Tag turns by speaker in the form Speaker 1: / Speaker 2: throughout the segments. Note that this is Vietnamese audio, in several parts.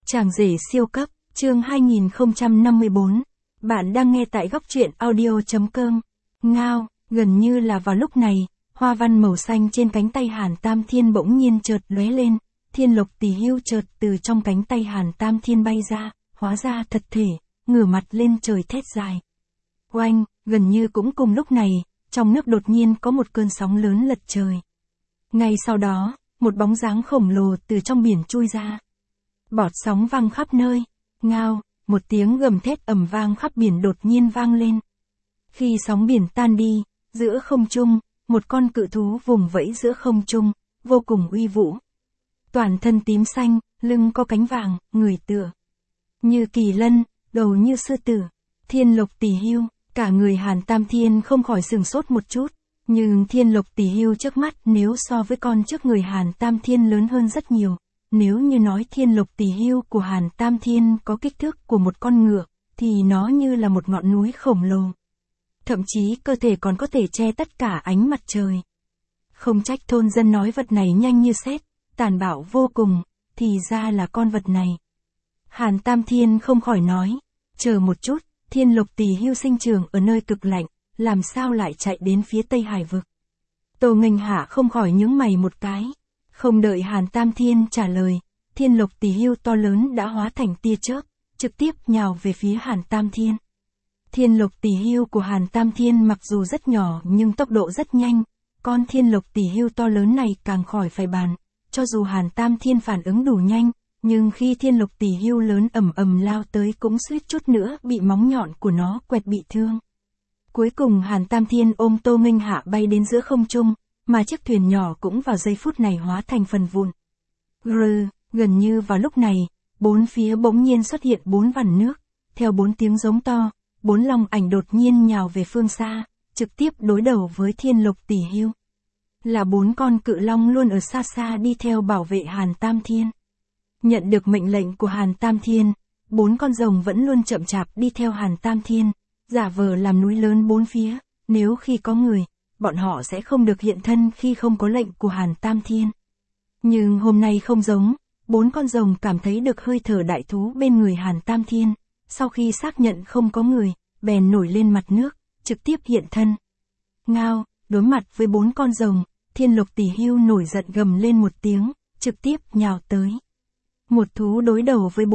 Speaker 1: Chàng rể siêu cấp, chương 2054. Bạn đang nghe tại góc truyện audio.com. Ngao, gần như là vào lúc này, hoa văn màu xanh trên cánh tay Hàn Tam Thiên bỗng nhiên chợt lóe lên, Thiên Lộc Tỷ Hưu chợt từ trong cánh tay Hàn Tam Thiên bay ra, hóa ra thật thể, ngửa mặt lên trời thét dài. Oanh, gần như cũng cùng lúc này, trong nước đột nhiên có một cơn sóng lớn lật trời. Ngay sau đó, một bóng dáng khổng lồ từ trong biển chui ra. Bọt sóng vang khắp nơi, ngao, một tiếng gầm thét ầm vang khắp biển đột nhiên vang lên. Khi sóng biển tan đi, giữa không trung, một con cự thú vùng vẫy giữa không trung, vô cùng uy vũ. Toàn thân tím xanh, lưng có cánh vàng, người tựa như kỳ lân, đầu như sư tử. Thiên Lộc Tỷ Hưu, cả người Hàn Tam Thiên không khỏi sửng sốt một chút, nhưng Thiên Lộc Tỷ Hưu trước mắt nếu so với con trước người Hàn Tam Thiên lớn hơn rất nhiều. Nếu như nói Thiên Lộc Tỷ Hưu của Hàn Tam Thiên có kích thước của một con ngựa, thì nó như là một ngọn núi khổng lồ. Thậm chí cơ thể còn có thể che tất cả ánh mặt trời. Không trách thôn dân nói vật này nhanh như sét, tàn bạo vô cùng, thì ra là con vật này. Hàn Tam Thiên không khỏi nói, chờ một chút, Thiên Lộc Tỷ Hưu sinh trưởng ở nơi cực lạnh, làm sao lại chạy đến phía Tây Hải vực. Tô Nghênh Hạ không khỏi nhướng mày một cái. Không đợi Hàn Tam Thiên trả lời, Thiên Lộc Tỷ Hưu to lớn đã hóa thành tia chớp, trực tiếp nhào về phía Hàn Tam Thiên. Thiên Lộc Tỷ Hưu của Hàn Tam Thiên mặc dù rất nhỏ nhưng tốc độ rất nhanh, con Thiên Lộc Tỷ Hưu to lớn này càng khỏi phải bàn, cho dù Hàn Tam Thiên phản ứng đủ nhanh, nhưng khi Thiên Lộc Tỷ Hưu lớn ầm ầm lao tới cũng suýt chút nữa bị móng nhọn của nó quẹt bị thương. Cuối cùng Hàn Tam Thiên ôm Tô Nghênh Hạ bay đến giữa không trung, mà chiếc thuyền nhỏ cũng vào giây phút này hóa thành phần vụn. Gần như vào lúc này, bốn phía bỗng nhiên xuất hiện bốn vằn nước, theo bốn tiếng giống to, bốn long ảnh đột nhiên nhào về phương xa, trực tiếp đối đầu với Thiên Lộc Tỷ Hưu. Là bốn con cự long luôn ở xa xa đi theo bảo vệ Hàn Tam Thiên. Nhận được mệnh lệnh của Hàn Tam Thiên, bốn con rồng vẫn luôn chậm chạp đi theo Hàn Tam Thiên, giả vờ làm núi lớn bốn phía, nếu khi có người, bọn họ sẽ không được hiện thân khi không có lệnh của Hàn Tam Thiên. Nhưng hôm nay không giống, bốn con rồng cảm thấy được hơi thở đại thú bên người Hàn Tam Thiên, sau khi xác nhận không có người, bèn nổi lên mặt nước, trực tiếp hiện thân. Ngao, đối mặt với bốn con rồng, Thiên Lộc Tỷ Hưu nổi giận gầm lên một tiếng, trực tiếp nhào tới. Một thú đối đầu với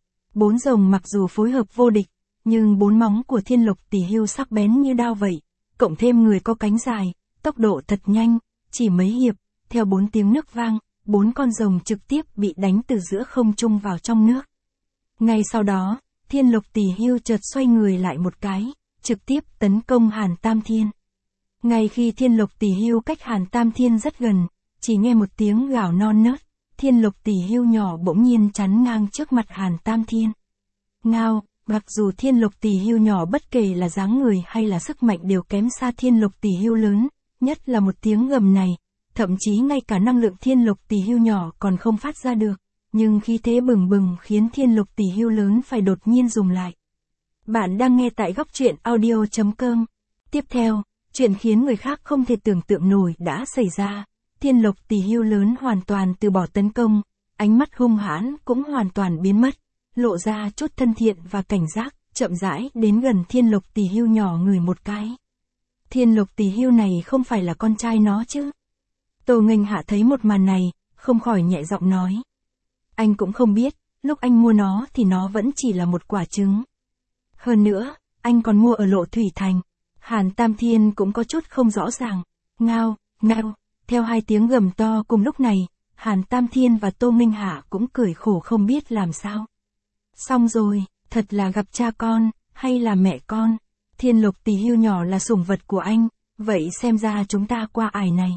Speaker 1: bốn rồng mặc dù phối hợp vô địch, nhưng bốn móng của Thiên Lộc Tỷ Hưu sắc bén như đao vậy. Cộng thêm người có cánh dài, tốc độ thật nhanh, chỉ mấy hiệp, theo bốn tiếng nước vang, bốn con rồng trực tiếp bị đánh từ giữa không trung vào trong nước. Ngay sau đó, Thiên Lộc Tỷ Hưu chợt xoay người lại một cái, trực tiếp tấn công Hàn Tam Thiên. Ngay khi Thiên Lộc Tỷ Hưu cách Hàn Tam Thiên rất gần, chỉ nghe một tiếng gào non nớt, Thiên Lộc Tỷ Hưu nhỏ bỗng nhiên chắn ngang trước mặt Hàn Tam Thiên. Ngao. Mặc dù Thiên Lộc Tỷ Hưu nhỏ bất kể là dáng người hay là sức mạnh đều kém xa Thiên Lộc Tỷ Hưu lớn, nhất là một tiếng gầm này, thậm chí ngay cả năng lượng Thiên Lộc Tỷ Hưu nhỏ còn không phát ra được, nhưng khí thế bừng bừng khiến Thiên Lộc Tỷ Hưu lớn phải đột nhiên dừng lại. Bạn đang nghe tại góc truyện audio.com. Tiếp theo, chuyện khiến người khác không thể tưởng tượng nổi đã xảy ra, Thiên Lộc Tỷ Hưu lớn hoàn toàn từ bỏ tấn công, ánh mắt hung hãn cũng hoàn toàn biến mất. Lộ ra chút thân thiện và cảnh giác, chậm rãi đến gần Thiên Lộc Tỷ Hưu nhỏ người một cái. Thiên Lộc Tỷ Hưu này không phải là con trai nó chứ? Tô Nghênh Hạ thấy một màn này, không khỏi nhẹ giọng nói. Anh cũng không biết, lúc anh mua nó thì nó vẫn chỉ là một quả trứng. Hơn nữa, anh còn mua ở Lộ Thủy Thành. Hàn Tam Thiên cũng có chút không rõ ràng. Ngao, ngao, theo hai tiếng gầm to cùng lúc này, Hàn Tam Thiên và Tô Nghênh Hạ cũng cười khổ không biết làm sao. Xong rồi, thật là gặp cha con, hay là mẹ con. Thiên Lộc Tỷ Hưu nhỏ là sủng vật của anh, vậy xem ra chúng ta qua ải này.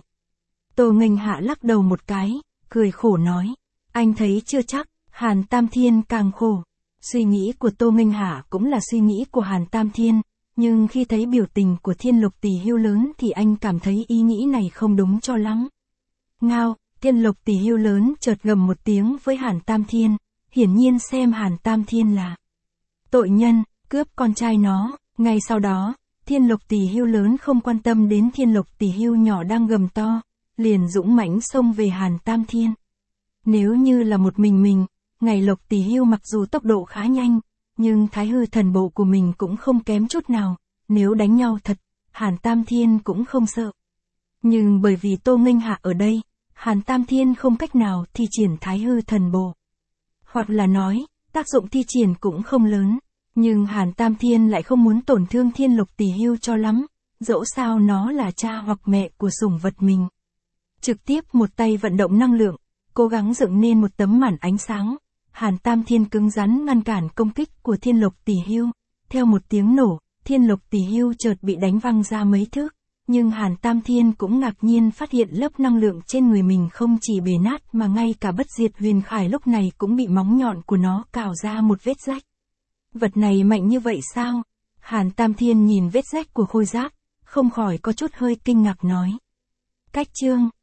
Speaker 1: Tô Nghênh Hạ lắc đầu một cái, cười khổ nói. Anh thấy chưa chắc, Hàn Tam Thiên càng khổ. Suy nghĩ của Tô Nghênh Hạ cũng là suy nghĩ của Hàn Tam Thiên, nhưng khi thấy biểu tình của Thiên Lộc Tỷ Hưu lớn thì anh cảm thấy ý nghĩ này không đúng cho lắm. Ngao, Thiên Lộc Tỷ Hưu lớn chợt gầm một tiếng với Hàn Tam Thiên. Hiển nhiên xem Hàn Tam Thiên là tội nhân, cướp con trai nó. Ngay sau đó, Thiên Lộc Tỷ Hưu lớn không quan tâm đến Thiên Lộc Tỷ Hưu nhỏ đang gầm to, liền dũng mãnh xông về Hàn Tam Thiên. Nếu như là một mình, Ngày Lộc Tỷ Hưu mặc dù tốc độ khá nhanh, nhưng Thái Hư thần bộ của mình cũng không kém chút nào, nếu đánh nhau thật, Hàn Tam Thiên cũng không sợ. Nhưng bởi vì Tô Nghênh Hạ ở đây, Hàn Tam Thiên không cách nào thi triển Thái Hư thần bộ. Hoặc là nói, tác dụng thi triển cũng không lớn, nhưng Hàn Tam Thiên lại không muốn tổn thương Thiên Lộc Tỷ Hưu cho lắm, dẫu sao nó là cha hoặc mẹ của sủng vật mình. Trực tiếp một tay vận động năng lượng, cố gắng dựng nên một tấm màn ánh sáng, Hàn Tam Thiên cứng rắn ngăn cản công kích của Thiên Lộc Tỷ Hưu. Theo một tiếng nổ, Thiên Lộc Tỷ Hưu chợt bị đánh văng ra mấy thước, nhưng Hàn Tam Thiên cũng ngạc nhiên phát hiện lớp năng lượng trên người mình không chỉ bể nát mà ngay cả bất diệt huyền khải lúc này cũng bị móng nhọn của nó cào ra một vết rách. Vật này mạnh như vậy sao? Hàn Tam Thiên nhìn vết rách của khôi giáp, không khỏi có chút hơi kinh ngạc nói. Cách chương